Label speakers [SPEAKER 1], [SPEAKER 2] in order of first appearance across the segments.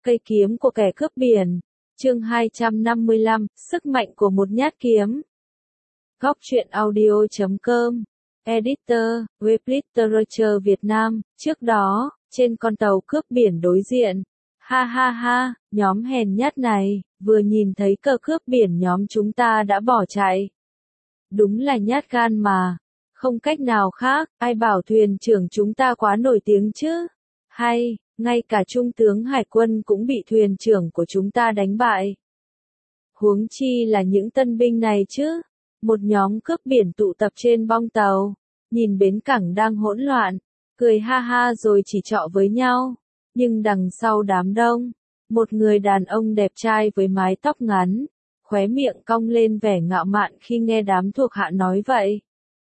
[SPEAKER 1] Cây kiếm của kẻ cướp biển. Chương 255, sức mạnh của một nhát kiếm. Góc truyện audio.com. Editor, web literature Việt Nam. Trước đó, trên con tàu cướp biển đối diện. Ha ha ha, nhóm hèn nhát này, vừa nhìn thấy cờ cướp biển nhóm chúng ta đã bỏ chạy. Đúng là nhát gan mà. Không cách nào khác, ai bảo thuyền trưởng chúng ta quá nổi tiếng chứ. Hay, ngay cả trung tướng hải quân cũng bị thuyền trưởng của chúng ta đánh bại. Huống chi là những tân binh này chứ. Một nhóm cướp biển tụ tập trên bong tàu, nhìn bến cảng đang hỗn loạn, cười ha ha rồi chỉ trọ với nhau. Nhưng đằng sau đám đông, một người đàn ông đẹp trai với mái tóc ngắn, khóe miệng cong lên vẻ ngạo mạn khi nghe đám thuộc hạ nói vậy.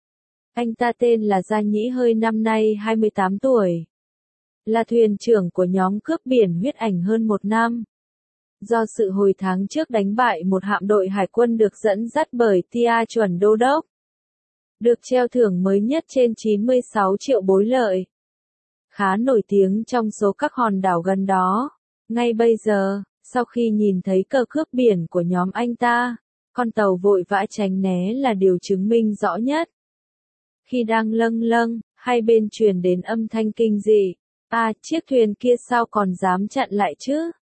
[SPEAKER 1] Anh ta tên là Gia Nhĩ Hơi, năm nay 28 tuổi. Là thuyền trưởng của nhóm cướp biển huyết ảnh hơn một năm. Do sự hồi tháng trước đánh bại một hạm đội hải quân được dẫn dắt bởi Tia Chuẩn Đô Đốc. Được treo thưởng mới nhất trên 96 triệu bối lợi. Khá nổi tiếng trong số các hòn đảo gần đó. Ngay bây giờ, sau khi nhìn thấy cờ cướp biển của nhóm anh ta, con tàu vội vã tránh né là điều chứng minh rõ nhất. Khi đang lâng lâng, hai bên truyền đến âm thanh kinh dị. À, chiếc thuyền kia sao còn dám chặn lại chứ?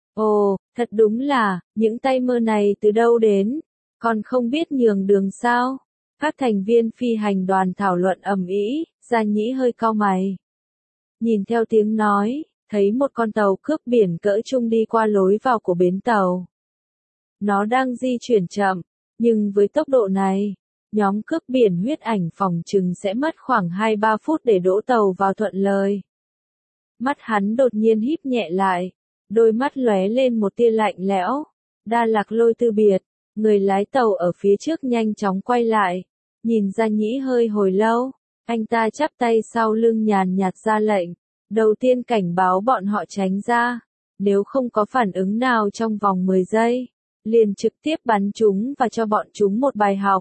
[SPEAKER 1] Ồ, thật đúng là, những tay mơ này từ đâu đến? Còn không biết nhường đường sao? Các thành viên phi hành đoàn thảo luận ầm ĩ, Gia Nhĩ Hơi cau mày. Nhìn theo tiếng nói, thấy một con tàu cướp biển cỡ trung đi qua lối vào của bến tàu. Nó đang di chuyển chậm, nhưng với tốc độ này, nhóm cướp biển huyết ảnh phòng chừng sẽ mất khoảng 2-3 phút để đỗ tàu vào thuận lợi. Mắt hắn đột nhiên híp nhẹ lại, đôi mắt lóe lên một tia lạnh lẽo. Đa Lạc Lôi từ biệt, người lái tàu ở phía trước nhanh chóng quay lại, nhìn Gia Nhĩ Hơi hồi lâu, anh ta chắp tay sau lưng nhàn nhạt ra lệnh, đầu tiên cảnh báo bọn họ tránh ra, nếu không có phản ứng nào trong vòng 10 giây, liền trực tiếp bắn chúng và cho bọn chúng một bài học.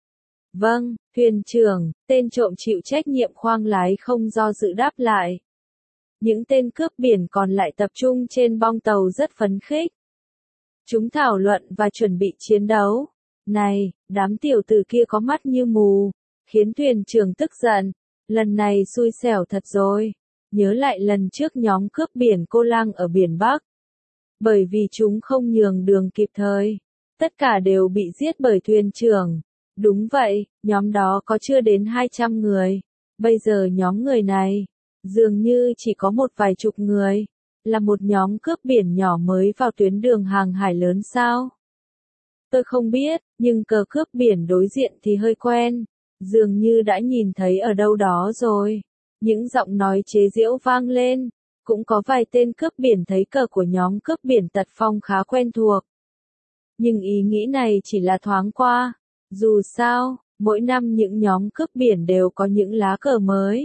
[SPEAKER 1] Vâng, thuyền trưởng, tên trộm chịu trách nhiệm khoang lái không do dự đáp lại. Những tên cướp biển còn lại tập trung trên bong tàu rất phấn khích. Chúng thảo luận và chuẩn bị chiến đấu. Này, đám tiểu tử kia có mắt như mù, khiến thuyền trưởng tức giận. Lần này xui xẻo thật rồi. Nhớ lại lần trước nhóm cướp biển Cô Lang ở biển Bắc. Bởi vì chúng không nhường đường kịp thời, tất cả đều bị giết bởi thuyền trưởng. Đúng vậy, nhóm đó có chưa đến 200 người. Bây giờ nhóm người này, dường như chỉ có một vài chục người. Là một nhóm cướp biển nhỏ mới vào tuyến đường hàng hải lớn sao? Tôi không biết, nhưng cờ cướp biển đối diện thì hơi quen. Dường như đã nhìn thấy ở đâu đó rồi. Những giọng nói chế giễu vang lên. Cũng có vài tên cướp biển thấy cờ của nhóm cướp biển Tật Phong khá quen thuộc. Nhưng ý nghĩ này chỉ là thoáng qua. Dù sao, mỗi năm những nhóm cướp biển đều có những lá cờ mới.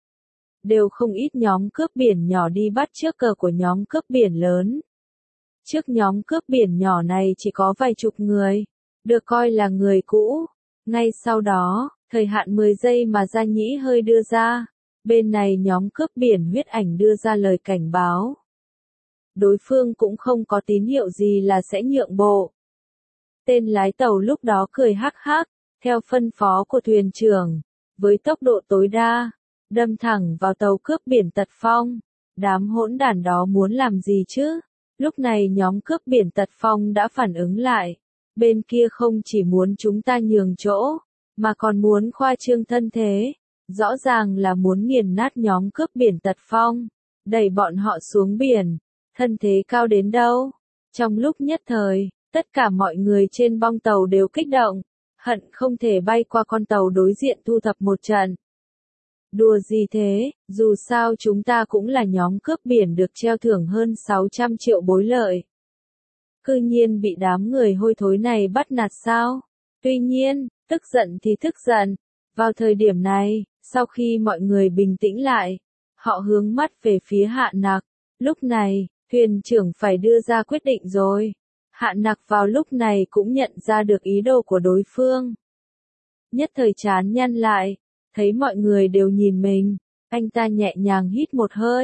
[SPEAKER 1] Đều không ít nhóm cướp biển nhỏ đi bắt trước cờ của nhóm cướp biển lớn. Trước nhóm cướp biển nhỏ này chỉ có vài chục người, được coi là người cũ. Ngay sau đó, thời hạn 10 giây mà Gia Nhĩ Hơi đưa ra, bên này nhóm cướp biển huyết ảnh đưa ra lời cảnh báo. Đối phương cũng không có tín hiệu gì là sẽ nhượng bộ. Tên lái tàu lúc đó cười hắc hắc, theo phân phó của thuyền trưởng, với tốc độ tối đa, đâm thẳng vào tàu cướp biển Tật Phong. Đám hỗn đản đó muốn làm gì chứ? Lúc này nhóm cướp biển Tật Phong đã phản ứng lại. Bên kia không chỉ muốn chúng ta nhường chỗ, mà còn muốn khoa trương thân thế. Rõ ràng là muốn nghiền nát nhóm cướp biển Tật Phong, đẩy bọn họ xuống biển. Thân thế cao đến đâu? Trong lúc nhất thời, tất cả mọi người trên bong tàu đều kích động, hận không thể bay qua con tàu đối diện thu thập một trận. Đùa gì thế, dù sao chúng ta cũng là nhóm cướp biển được treo thưởng hơn 600 triệu bối lợi. Cư nhiên bị đám người hôi thối này bắt nạt sao? Tuy nhiên, tức giận thì tức giận. Vào thời điểm này, sau khi mọi người bình tĩnh lại, họ hướng mắt về phía Hạ Nặc. Lúc này, thuyền trưởng phải đưa ra quyết định rồi. Hạ Nặc vào lúc này cũng nhận ra được ý đồ của đối phương. Nhất thời trán nhăn lại. Thấy mọi người đều nhìn mình, anh ta nhẹ nhàng hít một hơi,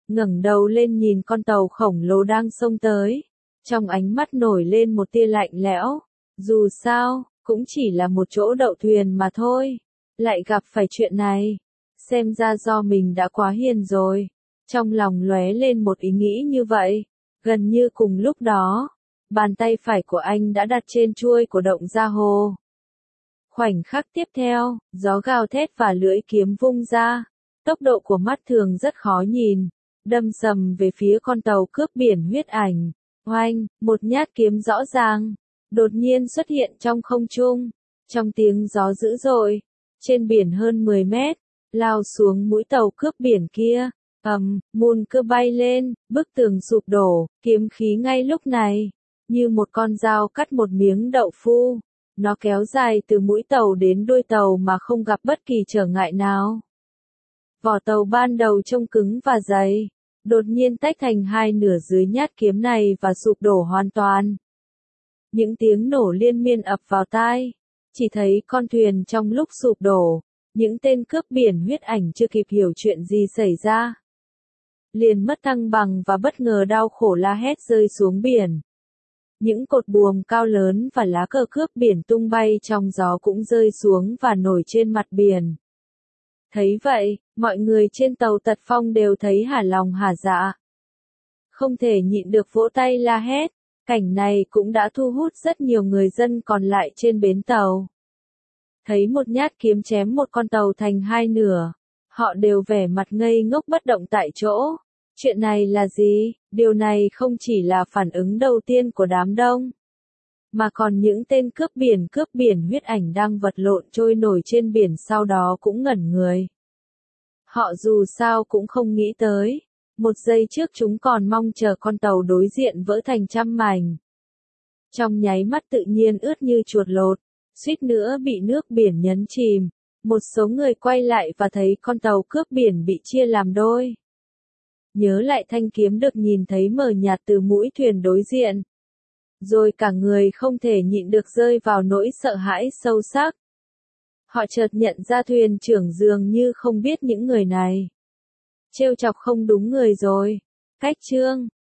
[SPEAKER 1] ngẩng đầu lên nhìn con tàu khổng lồ đang xông tới. Trong ánh mắt nổi lên một tia lạnh lẽo. Dù sao, cũng chỉ là một chỗ đậu thuyền mà thôi. Lại gặp phải chuyện này. Xem ra do mình đã quá hiền rồi. Trong lòng lóe lên một ý nghĩ như vậy. Gần như cùng lúc đó, bàn tay phải của anh đã đặt trên chuôi của động gia hồ. Khoảnh khắc tiếp theo, gió gào thét và lưỡi kiếm vung ra. Tốc độ của mắt thường rất khó nhìn. Đâm sầm về phía con tàu cướp biển huyết ảnh. Oanh, một nhát kiếm rõ ràng. Đột nhiên xuất hiện trong không trung. Trong tiếng gió dữ dội. Trên biển hơn 10 mét. Lao xuống mũi tàu cướp biển kia. Mùn cưa bay lên, bức tường sụp đổ, kiếm khí ngay lúc này. Như một con dao cắt một miếng đậu phu. Nó kéo dài từ mũi tàu đến đuôi tàu mà không gặp bất kỳ trở ngại nào. Vỏ tàu ban đầu trông cứng và dày. Đột nhiên tách thành hai nửa dưới nhát kiếm này và sụp đổ hoàn toàn. Những tiếng nổ liên miên ập vào tai. Chỉ thấy con thuyền trong lúc sụp đổ. Những tên cướp biển huyết ảnh chưa kịp hiểu chuyện gì xảy ra. Liền mất thăng bằng và bất ngờ đau khổ la hét rơi xuống biển. Những cột buồm cao lớn và lá cờ cướp biển tung bay trong gió cũng rơi xuống và nổi trên mặt biển. Thấy vậy, mọi người trên tàu Tật Phong đều thấy hả lòng hả dạ. Không thể nhịn được vỗ tay la hét. Cảnh này cũng đã thu hút rất nhiều người dân còn lại trên bến tàu. Thấy một nhát kiếm chém một con tàu thành hai nửa. Họ đều vẻ mặt ngây ngốc bất động tại chỗ. Chuyện này là gì? Điều này không chỉ là phản ứng đầu tiên của đám đông. Mà còn những tên cướp biển huyết ảnh đang vật lộn trôi nổi trên biển sau đó cũng ngẩn người. Họ dù sao cũng không nghĩ tới. Một giây trước chúng còn mong chờ con tàu đối diện vỡ thành trăm mảnh. Trong nháy mắt tự nhiên ướt như chuột lột, suýt nữa bị nước biển nhấn chìm. Một số người quay lại và thấy con tàu cướp biển bị chia làm đôi. Nhớ lại thanh kiếm được nhìn thấy mờ nhạt từ mũi thuyền đối diện. Rồi cả người không thể nhịn được rơi vào nỗi sợ hãi sâu sắc. Họ chợt nhận ra thuyền trưởng dường như không biết những người này. Trêu chọc không đúng người rồi. Cách chương